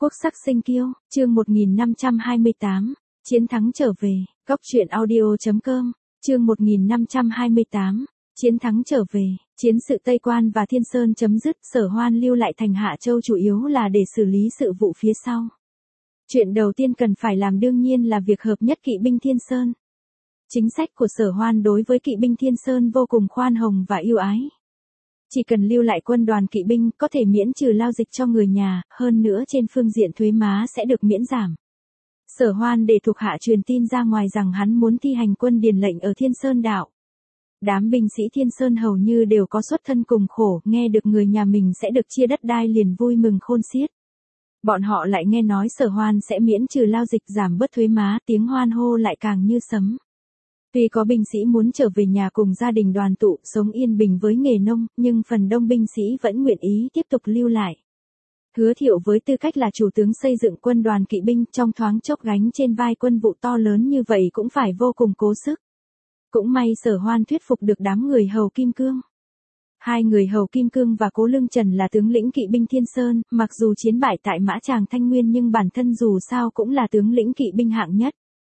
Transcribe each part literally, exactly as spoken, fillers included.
Quốc sắc sinh kiêu, chương một nghìn năm trăm hai mươi tám, chiến thắng trở về, góc truyện audio.com, chương một nghìn năm trăm hai mươi tám, chiến thắng trở về, chiến sự Tây Quan và Thiên Sơn chấm dứt, Sở Hoan lưu lại thành Hạ Châu chủ yếu là để xử lý sự vụ phía sau. Chuyện đầu tiên cần phải làm đương nhiên là việc hợp nhất kỵ binh Thiên Sơn. Chính sách của Sở Hoan đối với kỵ binh Thiên Sơn vô cùng khoan hồng và ưu ái. Chỉ cần lưu lại quân đoàn kỵ binh có thể miễn trừ lao dịch cho người nhà, hơn nữa trên phương diện thuế má sẽ được miễn giảm. Sở Hoan để thuộc hạ truyền tin ra ngoài rằng hắn muốn thi hành quân điền lệnh ở Thiên Sơn Đạo. Đám binh sĩ Thiên Sơn hầu như đều có xuất thân cùng khổ, nghe được người nhà mình sẽ được chia đất đai liền vui mừng khôn xiết. Bọn họ lại nghe nói Sở Hoan sẽ miễn trừ lao dịch giảm bớt thuế má, tiếng hoan hô lại càng như sấm. Tuy có binh sĩ muốn trở về nhà cùng gia đình đoàn tụ, sống yên bình với nghề nông, nhưng phần đông binh sĩ vẫn nguyện ý tiếp tục lưu lại. Hứa Thiệu với tư cách là chủ tướng xây dựng quân đoàn kỵ binh, trong thoáng chốc gánh trên vai quân vụ to lớn như vậy cũng phải vô cùng cố sức. Cũng may Sở Hoan thuyết phục được đám người hầu Kim Cương. Hai người hầu Kim Cương và Cố Lương Trần là tướng lĩnh kỵ binh Thiên Sơn, mặc dù chiến bại tại Mã Tràng Thanh Nguyên nhưng bản thân dù sao cũng là tướng lĩnh kỵ binh hạng nhất.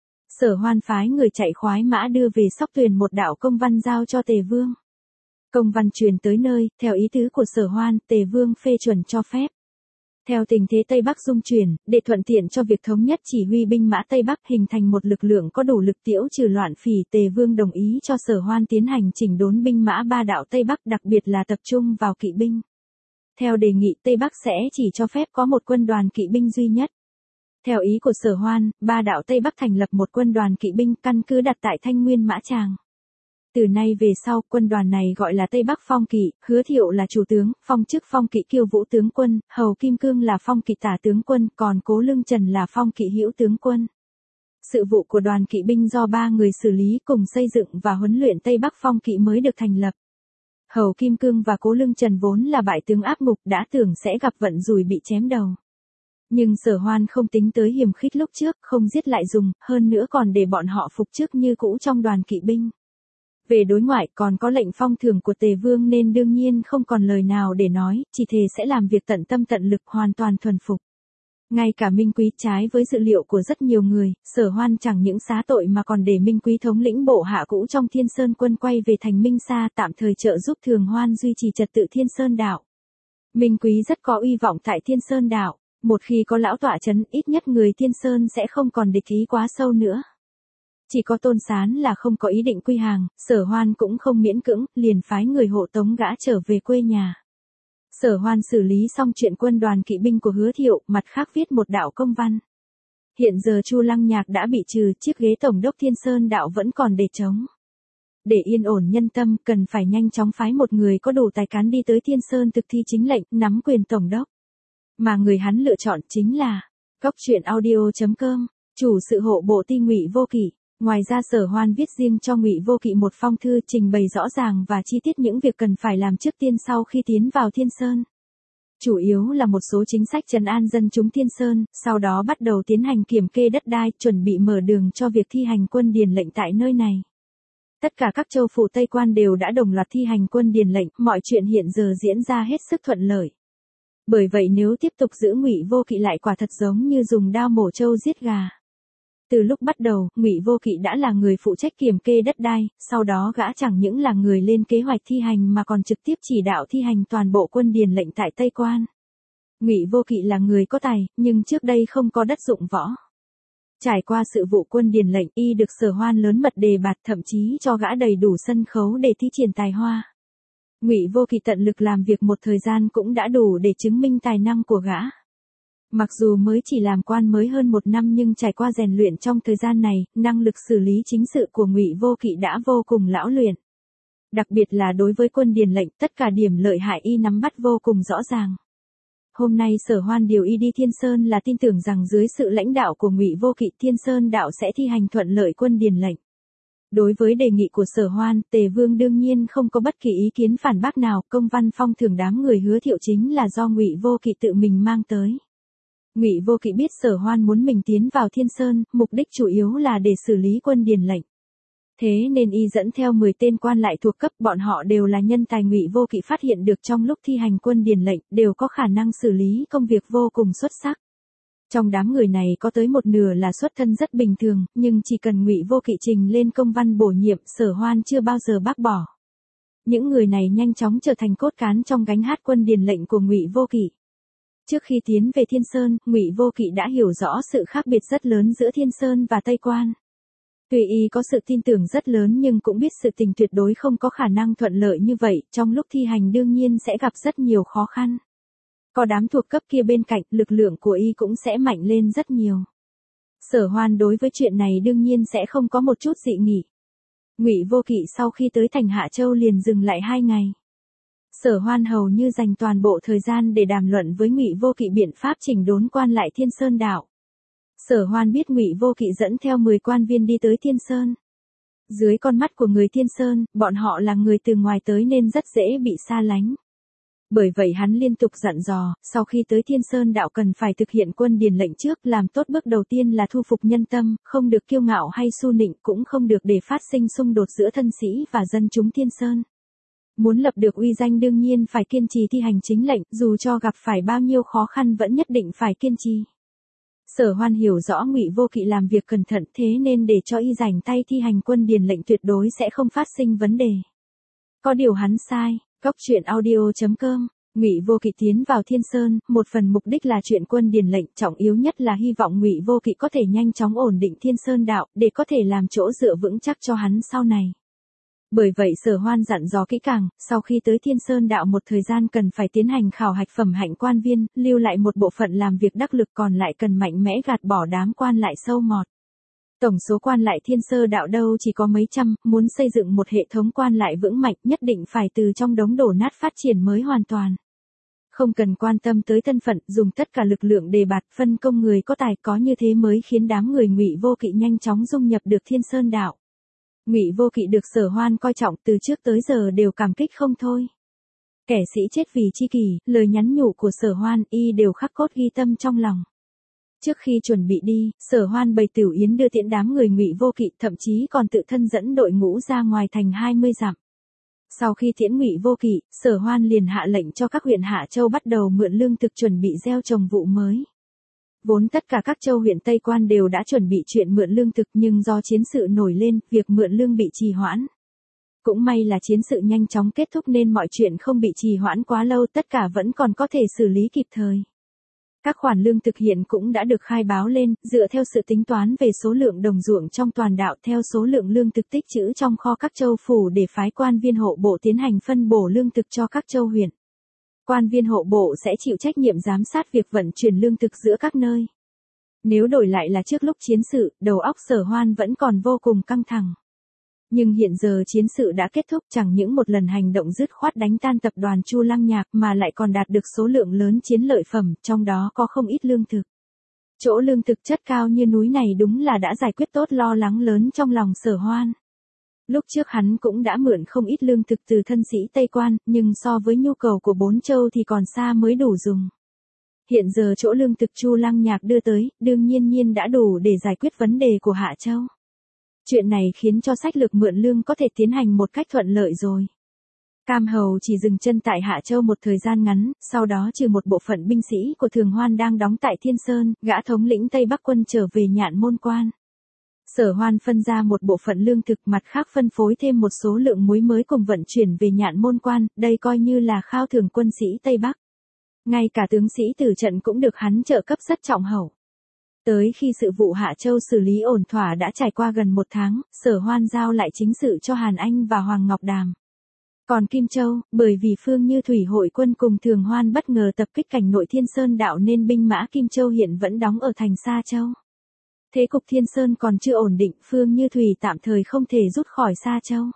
Sở Hoan phái người chạy khoái mã đưa về Sóc Tuyền một đạo công văn giao cho Tề Vương. Công văn truyền tới nơi, theo ý tứ của Sở Hoan, Tề Vương phê chuẩn cho phép. Theo tình thế Tây Bắc dung chuyển, để thuận tiện cho việc thống nhất chỉ huy binh mã Tây Bắc hình thành một lực lượng có đủ lực tiễu trừ loạn phỉ, Tề Vương đồng ý cho Sở Hoan tiến hành chỉnh đốn binh mã ba đạo Tây Bắc, đặc biệt là tập trung vào kỵ binh. Theo đề nghị, Tây Bắc sẽ chỉ cho phép có một quân đoàn kỵ binh duy nhất. Theo ý của Sở Hoan, ba đạo Tây Bắc thành lập một quân đoàn kỵ binh, căn cứ đặt tại Thanh Nguyên Mã Tràng. Từ nay về sau, quân đoàn này gọi là Tây Bắc Phong Kỵ, Hứa Thiệu là chủ tướng, phong chức Phong Kỵ Kiêu Vũ tướng quân, hầu Kim Cương là Phong Kỵ Tả tướng quân, còn Cố Lương Trần là Phong Kỵ Hữu tướng quân. Sự vụ của đoàn kỵ binh do ba người xử lý, cùng xây dựng và huấn luyện Tây Bắc Phong Kỵ mới được thành lập. Hầu Kim Cương và Cố Lương Trần vốn là bại tướng áp ngục, đã tưởng sẽ gặp vận rủi bị chém đầu. Nhưng Sở Hoan không tính tới hiểm khích lúc trước, không giết lại dùng, hơn nữa còn để bọn họ phục chức như cũ trong đoàn kỵ binh. Về đối ngoại còn có lệnh phong thưởng của Tề Vương nên đương nhiên không còn lời nào để nói, chỉ thề sẽ làm việc tận tâm tận lực, hoàn toàn thuần phục. Ngay cả Minh Quý, trái với dự liệu của rất nhiều người, Sở Hoan chẳng những xá tội mà còn để Minh Quý thống lĩnh bộ hạ cũ trong Thiên Sơn quân quay về thành Minh Sa, tạm thời trợ giúp Thường Hoan duy trì trật tự Thiên Sơn Đạo. Minh Quý rất có uy vọng tại Thiên Sơn Đạo. Một khi có lão tọa chấn, ít nhất người Thiên Sơn sẽ không còn địch ý quá sâu nữa. Chỉ có Tôn Sán là không có ý định quy hàng, Sở Hoan cũng không miễn cưỡng, liền phái người hộ tống gã trở về quê nhà. Sở Hoan xử lý xong chuyện quân đoàn kỵ binh của Hứa Thiệu, mặt khác viết một đạo công văn. Hiện giờ Chu Lăng Nhạc đã bị trừ, chiếc ghế tổng đốc Thiên Sơn Đạo vẫn còn để trống. Để yên ổn nhân tâm, cần phải nhanh chóng phái một người có đủ tài cán đi tới Thiên Sơn thực thi chính lệnh, nắm quyền tổng đốc. Mà người hắn lựa chọn chính là góc truyện audio.com, chủ sự hộ bộ ti Ngụy Vô Kỵ. Ngoài ra Sở Hoan viết riêng cho Ngụy Vô Kỵ một phong thư trình bày rõ ràng và chi tiết những việc cần phải làm trước tiên sau khi tiến vào Thiên Sơn. Chủ yếu là một số chính sách trấn an dân chúng Thiên Sơn, sau đó bắt đầu tiến hành kiểm kê đất đai, chuẩn bị mở đường cho việc thi hành quân điền lệnh tại nơi này. Tất cả các châu phủ Tây Quan đều đã đồng loạt thi hành quân điền lệnh, mọi chuyện hiện giờ diễn ra hết sức thuận lợi. Bởi vậy nếu tiếp tục giữ Ngụy Vô Kỵ lại quả thật giống như dùng đao mổ trâu giết gà. Từ lúc bắt đầu, Ngụy Vô Kỵ đã là người phụ trách kiểm kê đất đai, sau đó gã chẳng những là người lên kế hoạch thi hành mà còn trực tiếp chỉ đạo thi hành toàn bộ quân điền lệnh tại Tây Quan. Ngụy Vô Kỵ là người có tài, nhưng trước đây không có đất dụng võ. Trải qua sự vụ quân điền lệnh, y được Sở Hoan lớn mật đề bạt, thậm chí cho gã đầy đủ sân khấu để thi triển tài hoa. Ngụy Vô Kỵ tận lực làm việc một thời gian cũng đã đủ để chứng minh tài năng của gã. Mặc dù mới chỉ làm quan mới hơn một năm nhưng trải qua rèn luyện trong thời gian này, năng lực xử lý chính sự của Ngụy Vô Kỵ đã vô cùng lão luyện. Đặc biệt là đối với quân điền lệnh, tất cả điểm lợi hại y nắm bắt vô cùng rõ ràng. Hôm nay Sở Hoan điều y đi Thiên Sơn là tin tưởng rằng dưới sự lãnh đạo của Ngụy Vô Kỵ, Thiên Sơn Đạo sẽ thi hành thuận lợi quân điền lệnh. Đối với đề nghị của Sở Hoan, Tề Vương đương nhiên không có bất kỳ ý kiến phản bác nào, công văn phong thưởng đám người Hứa Thiệu chính là do Ngụy Vô Kỵ tự mình mang tới. Ngụy Vô Kỵ biết Sở Hoan muốn mình tiến vào Thiên Sơn, mục đích chủ yếu là để xử lý quân điền lệnh. Thế nên y dẫn theo mười tên quan lại thuộc cấp, bọn họ đều là nhân tài Ngụy Vô Kỵ phát hiện được trong lúc thi hành quân điền lệnh, đều có khả năng xử lý công việc vô cùng xuất sắc. Trong đám người này có tới một nửa là xuất thân rất bình thường, nhưng chỉ cần Ngụy Vô Kỵ trình lên công văn bổ nhiệm, Sở Hoan chưa bao giờ bác bỏ. Những người này nhanh chóng trở thành cốt cán trong gánh hát quân điền lệnh của Ngụy Vô Kỵ. Trước khi tiến về Thiên Sơn, Ngụy Vô Kỵ đã hiểu rõ sự khác biệt rất lớn giữa Thiên Sơn và Tây Quan. Tuy y có sự tin tưởng rất lớn nhưng cũng biết sự tình tuyệt đối không có khả năng thuận lợi như vậy, trong lúc thi hành đương nhiên sẽ gặp rất nhiều khó khăn. Có đám thuộc cấp kia bên cạnh, lực lượng của y cũng sẽ mạnh lên rất nhiều. Sở Hoan đối với chuyện này đương nhiên sẽ không có một chút dị nghị. Ngụy Vô Kỵ sau khi tới thành Hạ Châu liền dừng lại hai ngày. Sở Hoan hầu như dành toàn bộ thời gian để đàm luận với Ngụy Vô Kỵ biện pháp chỉnh đốn quan lại Thiên Sơn đạo. Sở Hoan biết Ngụy Vô Kỵ dẫn theo mười quan viên đi tới Thiên Sơn. Dưới con mắt của người Thiên Sơn, bọn họ là người từ ngoài tới nên rất dễ bị xa lánh. Bởi vậy hắn liên tục dặn dò, sau khi tới Thiên Sơn đạo cần phải thực hiện quân điền lệnh trước, làm tốt bước đầu tiên là thu phục nhân tâm, không được kiêu ngạo hay su nịnh, cũng không được để phát sinh xung đột giữa thân sĩ và dân chúng Thiên Sơn. Muốn lập được uy danh đương nhiên phải kiên trì thi hành chính lệnh, dù cho gặp phải bao nhiêu khó khăn vẫn nhất định phải kiên trì. Sở Hoan hiểu rõ Ngụy Vô Kỵ làm việc cẩn thận, thế nên để cho y rảnh tay thi hành quân điền lệnh tuyệt đối sẽ không phát sinh vấn đề. Có điều hắn sai. Góc truyện audio chấm com. Ngụy Vô Kỵ tiến vào Thiên Sơn, một phần mục đích là chuyện quân điền lệnh, trọng yếu nhất là hy vọng Ngụy Vô Kỵ có thể nhanh chóng ổn định Thiên Sơn đạo, để có thể làm chỗ dựa vững chắc cho hắn sau này. Bởi vậy Sở Hoan dặn dò kỹ càng, sau khi tới Thiên Sơn đạo một thời gian cần phải tiến hành khảo hạch phẩm hạnh quan viên, lưu lại một bộ phận làm việc đắc lực, còn lại cần mạnh mẽ gạt bỏ đám quan lại sâu mọt. Tổng số quan lại Thiên Sơn đạo đâu chỉ có mấy trăm, muốn xây dựng một hệ thống quan lại vững mạnh nhất định phải từ trong đống đổ nát phát triển mới hoàn toàn. Không cần quan tâm tới thân phận, dùng tất cả lực lượng đề bạt, phân công người có tài, có như thế mới khiến đám người Ngụy Vô Kỵ nhanh chóng dung nhập được Thiên Sơn đạo. Ngụy Vô Kỵ được Sở Hoan coi trọng từ trước tới giờ đều cảm kích không thôi. Kẻ sĩ chết vì chi kỷ, lời nhắn nhủ của Sở Hoan y đều khắc cốt ghi tâm trong lòng. Trước khi chuẩn bị đi, Sở Hoan bày tửu yến đưa tiễn đám người Ngụy Vô Kỵ, thậm chí còn tự thân dẫn đội ngũ ra ngoài thành hai mươi dặm. Sau khi tiễn Ngụy Vô Kỵ, Sở Hoan liền hạ lệnh cho các huyện Hạ Châu bắt đầu mượn lương thực chuẩn bị gieo trồng vụ mới. Vốn tất cả các châu huyện Tây Quan đều đã chuẩn bị chuyện mượn lương thực, nhưng do chiến sự nổi lên, việc mượn lương bị trì hoãn. Cũng may là chiến sự nhanh chóng kết thúc nên mọi chuyện không bị trì hoãn quá lâu, tất cả vẫn còn có thể xử lý kịp thời. Các khoản lương thực hiện cũng đã được khai báo lên, dựa theo sự tính toán về số lượng đồng ruộng trong toàn đạo, theo số lượng lương thực tích trữ trong kho các châu phủ để phái quan viên hộ bộ tiến hành phân bổ lương thực cho các châu huyện. Quan viên hộ bộ sẽ chịu trách nhiệm giám sát việc vận chuyển lương thực giữa các nơi. Nếu đổi lại là trước lúc chiến sự, đầu óc Sở Hoan vẫn còn vô cùng căng thẳng. Nhưng hiện giờ chiến sự đã kết thúc, chẳng những một lần hành động dứt khoát đánh tan tập đoàn Chu Lăng Nhạc mà lại còn đạt được số lượng lớn chiến lợi phẩm, trong đó có không ít lương thực. Chỗ lương thực chất cao như núi này đúng là đã giải quyết tốt lo lắng lớn trong lòng Sở Hoan. Lúc trước hắn cũng đã mượn không ít lương thực từ thân sĩ Tây Quan, nhưng so với nhu cầu của bốn châu thì còn xa mới đủ dùng. Hiện giờ chỗ lương thực Chu Lăng Nhạc đưa tới, đương nhiên nhiên đã đủ để giải quyết vấn đề của Hạ Châu. Chuyện này khiến cho sách lược mượn lương có thể tiến hành một cách thuận lợi rồi. Cam Hầu chỉ dừng chân tại Hạ Châu một thời gian ngắn, sau đó trừ một bộ phận binh sĩ của Thường Hoan đang đóng tại Thiên Sơn, gã thống lĩnh Tây Bắc quân trở về Nhạn Môn Quan. Sở Hoan phân ra một bộ phận lương thực, mặt khác phân phối thêm một số lượng muối mới cùng vận chuyển về Nhạn Môn Quan, đây coi như là khao thưởng quân sĩ Tây Bắc. Ngay cả tướng sĩ tử trận cũng được hắn trợ cấp rất trọng hậu. Tới khi sự vụ Hạ Châu xử lý ổn thỏa đã trải qua gần một tháng, Sở Hoan giao lại chính sự cho Hàn Anh và Hoàng Ngọc Đàm. Còn Kim Châu, bởi vì Phương Như Thủy hội quân cùng Thường Hoan bất ngờ tập kích cảnh nội Thiên Sơn đạo nên binh mã Kim Châu hiện vẫn đóng ở thành Sa Châu. Thế cục Thiên Sơn còn chưa ổn định, Phương Như Thủy tạm thời không thể rút khỏi Sa Châu.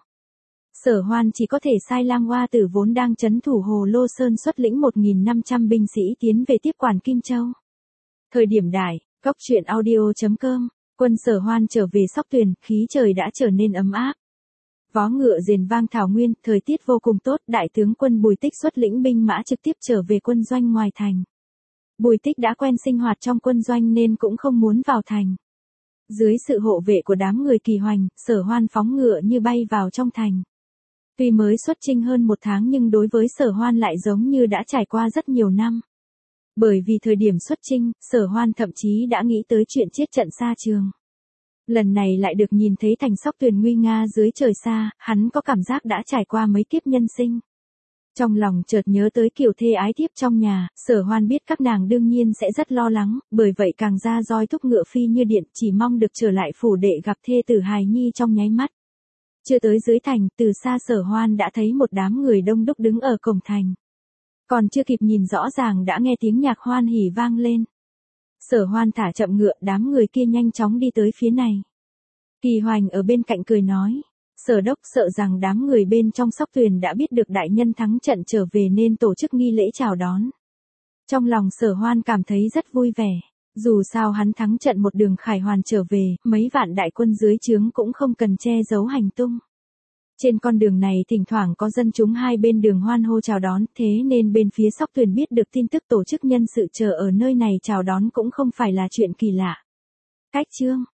Sở Hoan chỉ có thể sai Lang Hoa Tử vốn đang trấn thủ Hồ Lô Sơn xuất lĩnh một nghìn năm trăm binh sĩ tiến về tiếp quản Kim Châu. Thời điểm đại, góc truyện audio chấm com, quân Sở Hoan trở về Sóc Tuyền, khí trời đã trở nên ấm áp. Vó ngựa rền vang thảo nguyên, thời tiết vô cùng tốt, đại tướng quân Bùi Tích xuất lĩnh binh mã trực tiếp trở về quân doanh ngoài thành. Bùi Tích đã quen sinh hoạt trong quân doanh nên cũng không muốn vào thành. Dưới sự hộ vệ của đám người Kỳ Hoành, Sở Hoan phóng ngựa như bay vào trong thành. Tuy mới xuất chinh hơn một tháng nhưng đối với Sở Hoan lại giống như đã trải qua rất nhiều năm. Bởi vì thời điểm xuất chinh, Sở Hoan thậm chí đã nghĩ tới chuyện chết trận xa trường. Lần này lại được nhìn thấy thành Sóc Tuyền nguy nga dưới trời xa, hắn có cảm giác đã trải qua mấy kiếp nhân sinh. Trong lòng chợt nhớ tới kiểu thê ái thiếp trong nhà, Sở Hoan biết các nàng đương nhiên sẽ rất lo lắng, bởi vậy càng ra roi thúc ngựa phi như điện, chỉ mong được trở lại phủ đệ gặp thê tử hài nhi trong nháy mắt. Chưa tới dưới thành, từ xa Sở Hoan đã thấy một đám người đông đúc đứng ở cổng thành. Còn chưa kịp nhìn rõ ràng đã nghe tiếng nhạc hoan hỉ vang lên. Sở Hoan thả chậm ngựa, đám người kia nhanh chóng đi tới phía này. Kỳ Hoành ở bên cạnh cười nói, Sở đốc sợ rằng đám người bên trong Sóc Tuyền đã biết được đại nhân thắng trận trở về nên tổ chức nghi lễ chào đón. Trong lòng Sở Hoan cảm thấy rất vui vẻ, dù sao hắn thắng trận một đường khải hoàn trở về, mấy vạn đại quân dưới trướng cũng không cần che giấu hành tung. Trên con đường này thỉnh thoảng có dân chúng hai bên đường hoan hô chào đón, thế nên bên phía Sóc Tuyền biết được tin tức tổ chức nhân sự chờ ở nơi này chào đón cũng không phải là chuyện kỳ lạ. Cách chương